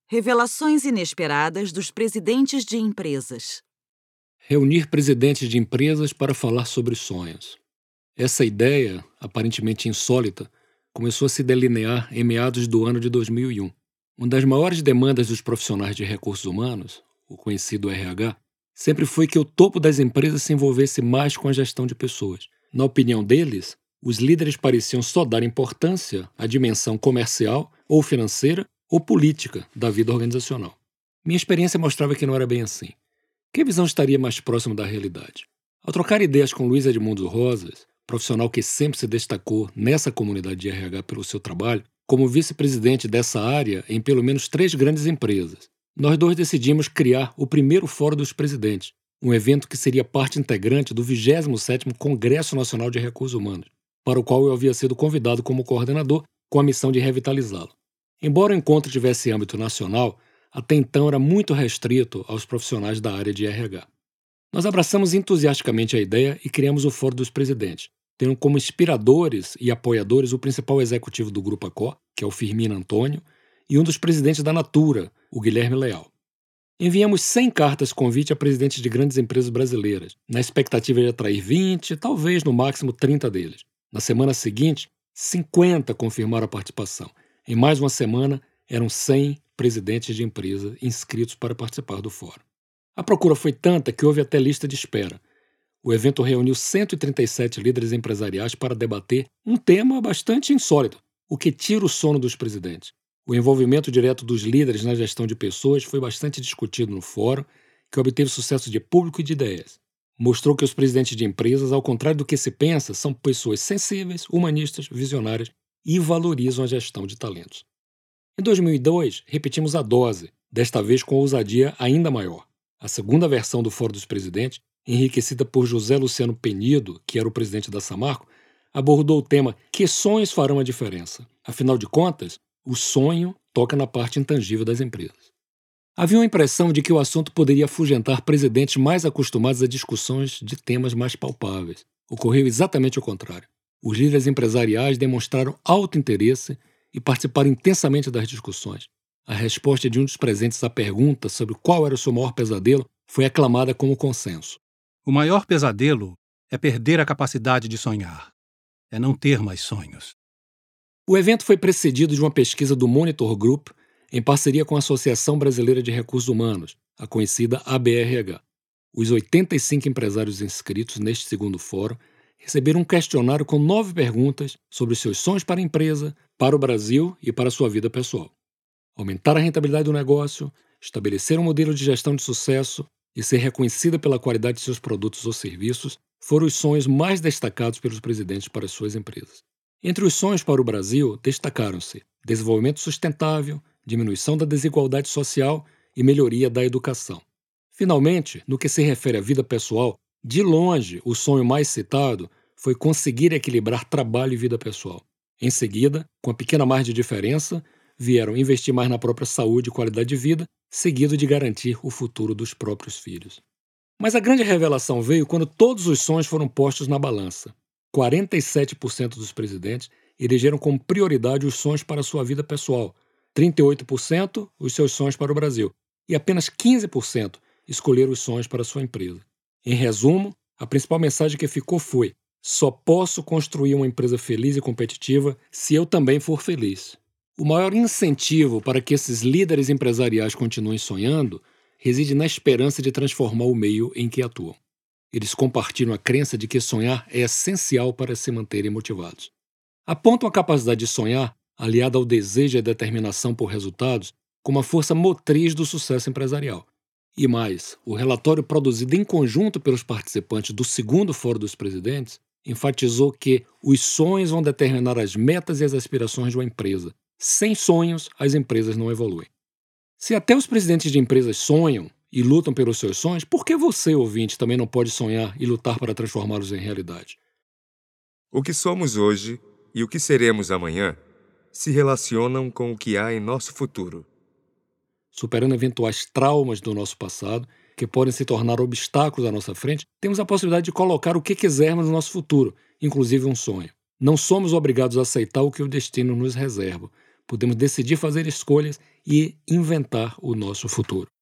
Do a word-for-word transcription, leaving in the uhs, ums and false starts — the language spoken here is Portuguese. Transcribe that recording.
Revelações inesperadas dos presidentes de empresas. Reunir presidentes de empresas para falar sobre sonhos. Essa ideia, aparentemente insólita, começou a se delinear em meados do ano de dois mil e um. Uma das maiores demandas dos profissionais de recursos humanos, o conhecido R H, sempre foi que o topo das empresas se envolvesse mais com a gestão de pessoas. Na opinião deles, os líderes pareciam só dar importância à dimensão comercial ou financeira ou política da vida organizacional. Minha experiência mostrava que não era bem assim. Que visão estaria mais próxima da realidade? Ao trocar ideias com Luiz Edmundo Rosas, profissional que sempre se destacou nessa comunidade de R H pelo seu trabalho, como vice-presidente dessa área em pelo menos três grandes empresas, nós dois decidimos criar o primeiro Fórum dos Presidentes, um evento que seria parte integrante do vigésimo sétimo Congresso Nacional de Recursos Humanos, para o qual eu havia sido convidado como coordenador com a missão de revitalizá-lo. Embora o encontro tivesse âmbito nacional, até então era muito restrito aos profissionais da área de R H. Nós abraçamos entusiasticamente a ideia e criamos o Fórum dos Presidentes, tendo como inspiradores e apoiadores o principal executivo do Grupo Accor, que é o Firmino Antônio, e um dos presidentes da Natura, o Guilherme Leal. Enviamos cem cartas convite a presidentes de grandes empresas brasileiras, na expectativa de atrair vinte, talvez no máximo trinta deles. Na semana seguinte, cinquenta confirmaram a participação. Em mais uma semana, eram cem presidentes de empresas inscritos para participar do fórum. A procura foi tanta que houve até lista de espera. O evento reuniu cento e trinta e sete líderes empresariais para debater um tema bastante insólito: o que tira o sono dos presidentes. O envolvimento direto dos líderes na gestão de pessoas foi bastante discutido no fórum, que obteve sucesso de público e de ideias. Mostrou que os presidentes de empresas, ao contrário do que se pensa, são pessoas sensíveis, humanistas, visionárias e valorizam a gestão de talentos. Em dois mil e dois, repetimos a dose, desta vez com ousadia ainda maior. A segunda versão do Fórum dos Presidentes, enriquecida por José Luciano Penido, que era o presidente da Samarco, abordou o tema "Que sonhos farão a diferença?". Afinal de contas, o sonho toca na parte intangível das empresas. Havia uma impressão de que o assunto poderia afugentar presidentes mais acostumados a discussões de temas mais palpáveis. Ocorreu exatamente o contrário. Os líderes empresariais demonstraram alto interesse e participaram intensamente das discussões. A resposta de um dos presentes à pergunta sobre qual era o seu maior pesadelo foi aclamada como consenso. O maior pesadelo é perder a capacidade de sonhar. É não ter mais sonhos. O evento foi precedido de uma pesquisa do Monitor Group em parceria com a Associação Brasileira de Recursos Humanos, a conhecida A B R H. Os oitenta e cinco empresários inscritos neste segundo fórum receberam um questionário com nove perguntas sobre os seus sonhos para a empresa, para o Brasil e para a sua vida pessoal. Aumentar a rentabilidade do negócio, estabelecer um modelo de gestão de sucesso e ser reconhecida pela qualidade de seus produtos ou serviços foram os sonhos mais destacados pelos presidentes para as suas empresas. Entre os sonhos para o Brasil, destacaram-se desenvolvimento sustentável, diminuição da desigualdade social e melhoria da educação. Finalmente, no que se refere à vida pessoal, de longe, o sonho mais citado foi conseguir equilibrar trabalho e vida pessoal. Em seguida, com a pequena margem de diferença, vieram investir mais na própria saúde e qualidade de vida, seguido de garantir o futuro dos próprios filhos. Mas a grande revelação veio quando todos os sonhos foram postos na balança. quarenta e sete por cento dos presidentes elegeram como prioridade os sonhos para a sua vida pessoal, trinta e oito por cento os seus sonhos para o Brasil e apenas quinze por cento escolheram os sonhos para a sua empresa. Em resumo, a principal mensagem que ficou foi: só posso construir uma empresa feliz e competitiva se eu também for feliz. O maior incentivo para que esses líderes empresariais continuem sonhando reside na esperança de transformar o meio em que atuam. Eles compartilham a crença de que sonhar é essencial para se manterem motivados. Apontam a capacidade de sonhar, aliada ao desejo e à determinação por resultados, como a força motriz do sucesso empresarial. E mais, o relatório produzido em conjunto pelos participantes do segundo Fórum dos Presidentes enfatizou que os sonhos vão determinar as metas e as aspirações de uma empresa. Sem sonhos, as empresas não evoluem. Se até os presidentes de empresas sonham e lutam pelos seus sonhos, por que você, ouvinte, também não pode sonhar e lutar para transformá-los em realidade? O que somos hoje e o que seremos amanhã se relacionam com o que há em nosso futuro. Superando eventuais traumas do nosso passado, que podem se tornar obstáculos à nossa frente, temos a possibilidade de colocar o que quisermos no nosso futuro, inclusive um sonho. Não somos obrigados a aceitar o que o destino nos reserva, Podemos decidir fazer escolhas e inventar o nosso futuro.